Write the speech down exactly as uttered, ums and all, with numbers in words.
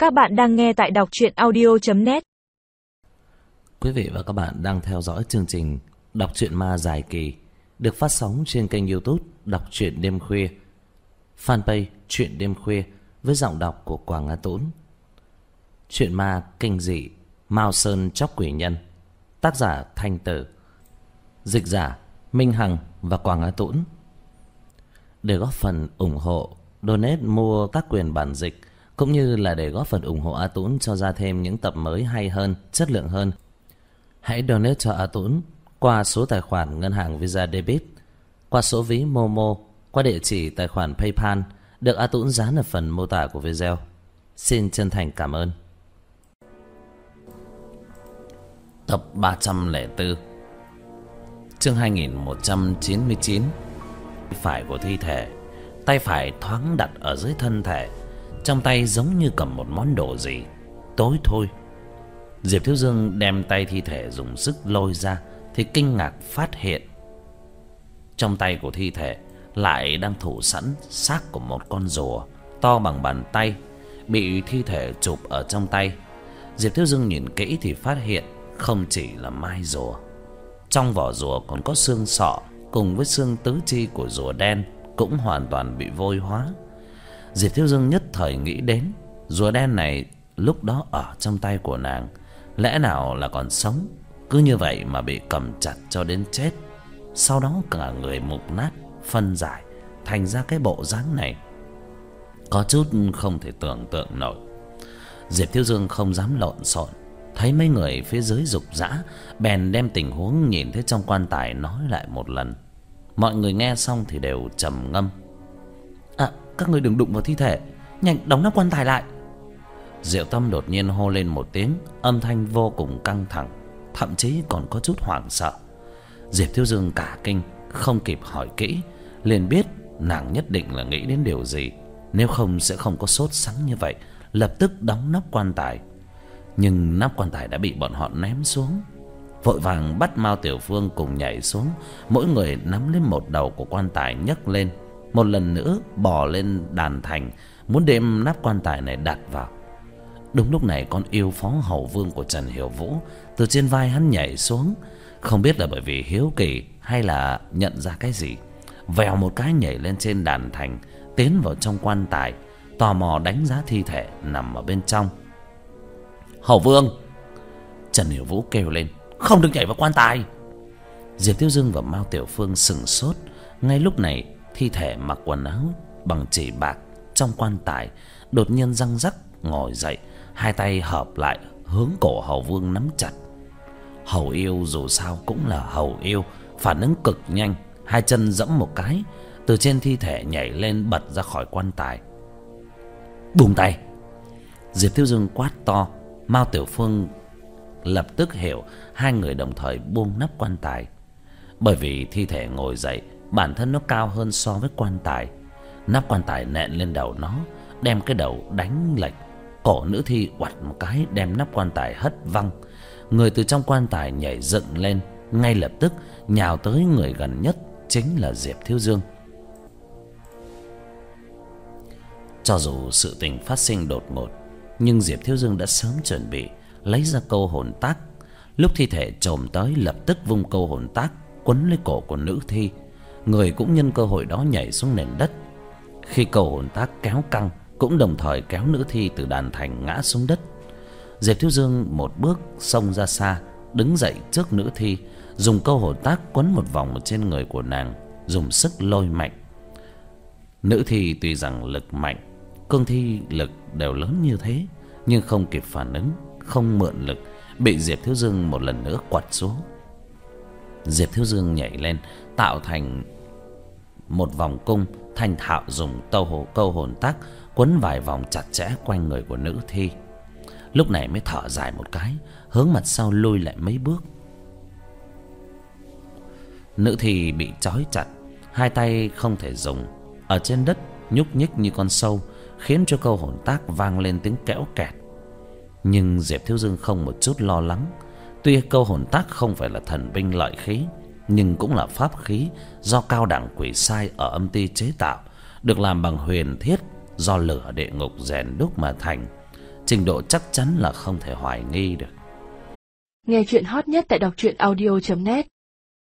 Các bạn đang nghe tại đọc truyện audio chấm net. Quý vị và các bạn đang theo dõi chương trình Đọc truyện ma dài kỳ được phát sóng trên kênh YouTube Đọc truyện đêm khuya, fanpage Truyện đêm khuya với giọng đọc của Quảng Á Tũng. Truyện ma kinh dị Mao Sơn Chóc Quỷ Nhân, tác giả Thanh Tử, dịch giả Minh Hằng và Quảng Á Tũng. Để góp phần ủng hộ, donate mua tác quyền bản dịch cũng như là để góp phần ủng hộ A Tũng cho ra thêm những tập mới hay hơn, chất lượng hơn, hãy donate cho A Tũng qua số tài khoản ngân hàng Visa Debit, qua số ví Momo, qua địa chỉ tài khoản PayPal được A Tũng dán ở phần mô tả của video. Xin chân thành cảm ơn. Tập ba trăm lẻ bốn, chương hai nghìn một trăm chín mươi chín. Phải của thi thể, tay phải thoáng đặt ở dưới thân thể, trong tay giống như cầm một món đồ gì tối thôi. Diệp Thiếu Dương đem tay thi thể dùng sức lôi ra thì kinh ngạc phát hiện trong tay của thi thể lại đang thủ sẵn xác của một con rùa to bằng bàn tay, bị thi thể chụp ở trong tay. Diệp Thiếu Dương nhìn kỹ thì phát hiện không chỉ là mai rùa, trong vỏ rùa còn có xương sọ cùng với xương tứ chi của rùa đen cũng hoàn toàn bị vôi hóa. Diệp Thiếu Dương nhất thời nghĩ đến rùa đen này lúc đó ở trong tay của nàng, lẽ nào là còn sống, cứ như vậy mà bị cầm chặt cho đến chết, sau đó cả người mục nát phân giải thành ra cái bộ dáng này, có chút không thể tưởng tượng nổi. Diệp Thiếu Dương không dám lộn xộn, thấy mấy người phía dưới rục rã, bèn đem tình huống nhìn thấy trong quan tài nói lại một lần. Mọi người nghe xong thì đều trầm ngâm. À, các người đừng đụng vào thi thể, nhanh đóng nắp quan tài lại. Diệu Tâm đột nhiên hô lên một tiếng, âm thanh vô cùng căng thẳng, thậm chí còn có chút hoảng sợ. Diệp Thiếu Dương cả kinh, không kịp hỏi kỹ, liền biết nàng nhất định là nghĩ đến điều gì, nếu không sẽ không có sốt sắng như vậy, lập tức đóng nắp quan tài. Nhưng nắp quan tài đã bị bọn họ ném xuống. Vội vàng bắt Mao Tiểu Phương cùng nhảy xuống, mỗi người nắm lên một đầu của quan tài nhấc lên, một lần nữa bò lên đàn thành, muốn đem nắp quan tài này đặt vào. Đúng lúc này con yêu phó hầu vương của Trần Hiểu Vũ từ trên vai hắn nhảy xuống, không biết là bởi vì hiếu kỳ hay là nhận ra cái gì, vèo một cái nhảy lên trên đàn thành, tiến vào trong quan tài, tò mò đánh giá thi thể nằm ở bên trong. Hầu vương! Trần Hiểu Vũ kêu lên, không được nhảy vào quan tài. Diệp Thiếu Dương và Mao Tiểu Phương sừng sốt. Ngay lúc này thi thể mặc quần áo bằng chỉ bạc trong quan tài đột nhiên răng rắc ngồi dậy, hai tay hợp lại hướng cổ hầu vương nắm chặt. Hầu yêu dù sao cũng là hầu yêu, phản ứng cực nhanh, hai chân giẫm một cái, từ trên thi thể nhảy lên bật ra khỏi quan tài. Buông tay! Diệp Thiếu Dương quát to. Mao Tiểu Phương lập tức hiểu, hai người đồng thời buông nắp quan tài. Bởi vì thi thể ngồi dậy, bản thân nó cao hơn so với quan tài, nắp quan tài nện lên đầu nó, đem cái đầu đánh lệch. Cổ nữ thi oặt một cái đem nắp quan tài hất văng. Người từ trong quan tài nhảy dựng lên, ngay lập tức nhào tới người gần nhất, chính là Diệp Thiếu Dương. Cho dù sự tình phát sinh đột ngột, nhưng Diệp Thiếu Dương đã sớm chuẩn bị, lấy ra câu hồn tác. Lúc thi thể chồm tới, lập tức vung câu hồn tác quấn lấy cổ của nữ thi, người cũng nhân cơ hội đó nhảy xuống nền đất. Khi câu hồn tác kéo căng, cũng đồng thời kéo nữ thi từ đàn thành ngã xuống đất. Diệp Thiếu Dương một bước xông ra xa, đứng dậy trước nữ thi, dùng câu hồn tác quấn một vòng ở trên người của nàng, dùng sức lôi mạnh. Nữ thi tuy rằng lực mạnh, cương thi lực đều lớn như thế, nhưng không kịp phản ứng, không mượn lực, bị Diệp Thiếu Dương một lần nữa quật xuống. Diệp Thiếu Dương nhảy lên, tạo thành một vòng cung, thành thạo dùng tâu hồ câu hồn tác quấn vài vòng chặt chẽ quanh người của nữ thi. Lúc này mới thở dài một cái, hướng mặt sau lui lại mấy bước. Nữ thi bị trói chặt, hai tay không thể dùng, ở trên đất nhúc nhích như con sâu, khiến cho câu hồn tác vang lên tiếng kẽo kẹt. Nhưng Diệp Thiếu Dương không một chút lo lắng. Tuy câu hồn tác không phải là thần binh lợi khí, nhưng cũng là pháp khí do cao đẳng quỷ sai ở âm ty chế tạo, được làm bằng huyền thiết do lửa địa ngục rèn đúc mà thành. trình độ chắc chắn là không thể hoài nghi được. Nghe chuyện hot nhất tại đọc truyện audio chấm net.